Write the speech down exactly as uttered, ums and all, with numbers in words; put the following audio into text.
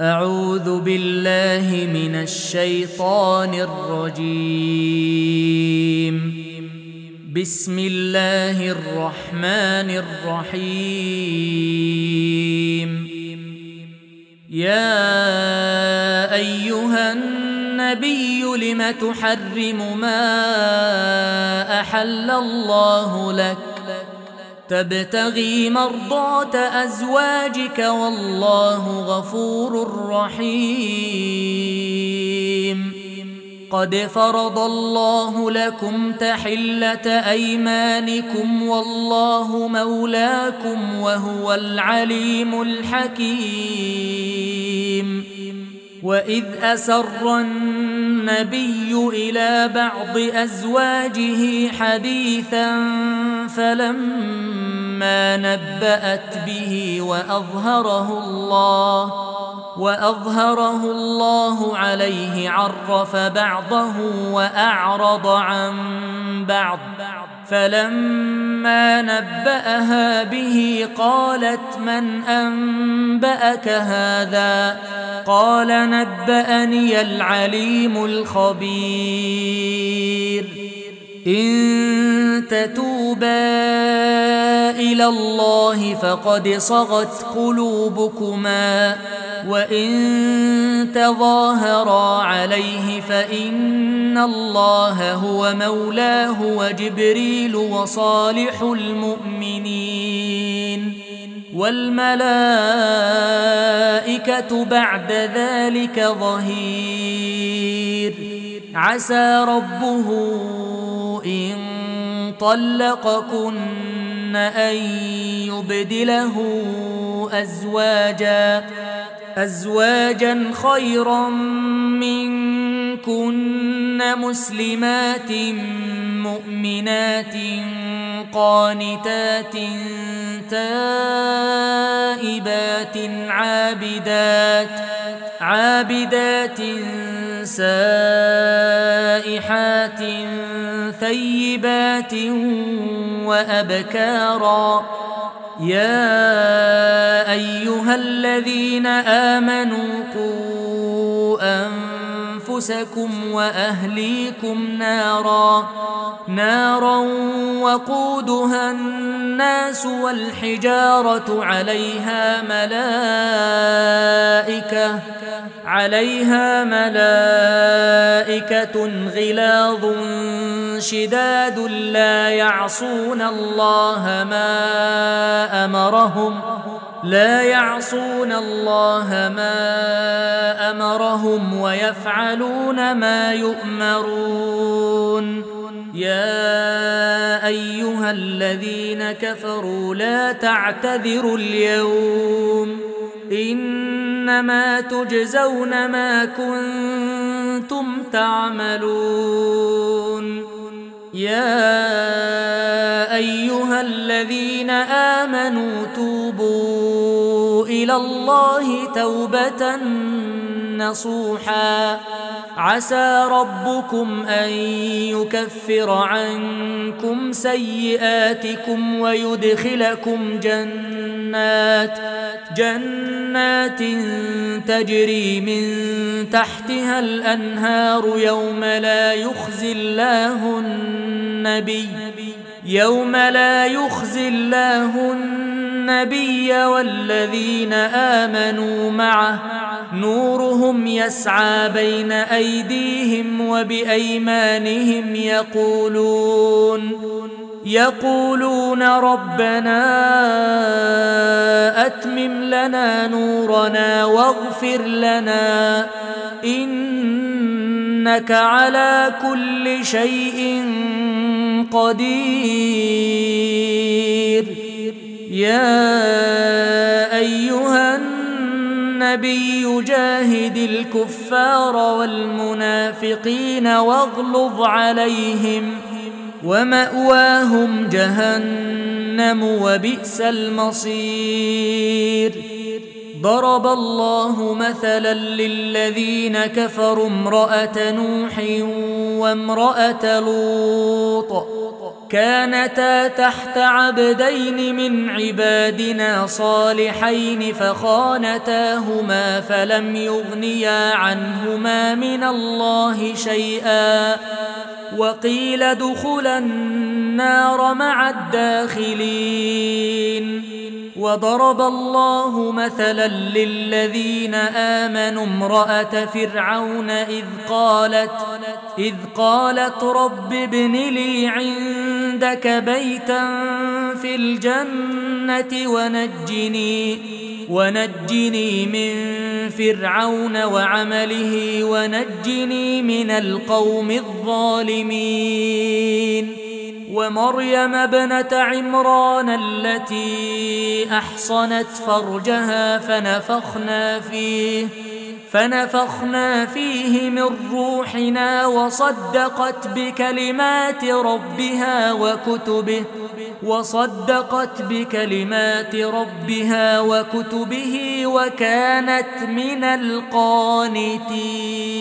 أعوذ بالله من الشيطان الرجيم. بسم الله الرحمن الرحيم. يا أيها النبي لم تحرم ما أحل الله لك تبتغي مرضات أزواجك والله غفور رحيم. قد فرض الله لكم تحلة أيمانكم والله مولاكم وهو العليم الحكيم. وإذ أسر النبي إلى بعض أزواجه حديثا فلما نبأت به وأظهره الله وأظهره الله عليه عرف بعضه وأعرض عن بعض فلما نبأها به قالت من أنبأك هذا؟ قال نبأني العليم الخبير. إن تتوبا إلى الله فقد صغت قلوبكما وإن تظاهرا عليه فإن الله هو مولاه وجبريل وصالح المؤمنين والملائكة بعد ذلك ظهير. عسى ربه إن طلقكن أن يبدله أزواجا أزواجا خيرا منكن مسلمات مؤمنات قانتات تائبات عابدات عابدات سائحات ثيبات وأبكارا. يا أيها الذين آمنوا قوا أنفسكم وأهليكم نارا نارا وقودها الناس والحجارة عليها ملائكة عليها ملائكة غلاظ شداد لا يعصون الله ما أمرهم لا يعصون الله ما أمرهم ويفعلون ما يؤمرون. يا أيها الذين كفروا لا تعتذروا اليوم إنما تجزون ما كنتم تعملون. يا أيها الذين آمنوا توبوا إلى الله توبة نصوحا عسى ربكم أن يكفر عنكم سيئاتكم ويدخلكم جنات جنات تجري من تحتها الأنهار يوم لا يخزي الله النبي يوم لا يخزي الله النبي والذين آمنوا معه نورهم يسعى بين أيديهم وبأيمانهم يقولون يقولون ربنا أتمم لنا نورنا واغفر لنا إنك على كل شيء قدير. يا أيها النبي جاهد الكفار والمنافقين واغلظ عليهم ومأواهم جهنم وبئس المصير. ضرب الله مثلا للذين كفروا امرأة نوح وامرأة لوط كانتا تحت عبدين من عبادنا صالحين فخانتاهما فلم يغنيا عنهما من الله شيئا وقيل ادخلا النار مع الداخلين. وضرب الله مثلا للذين آمنوا امرأة فرعون إذ قالت إذ قالت رب ابن لي عندك بيتا في الجنة ونجني ونجني من فرعون وعمله ونجني من القوم الظالمين. ومريم ابنة عمران التي أحصنت فرجها فنفخنا فيه فنفخنا فيه من روحنا وصدقت بكلمات ربها وكتبه وصدقت بكلمات ربها وكتبه وكانت من القانتين.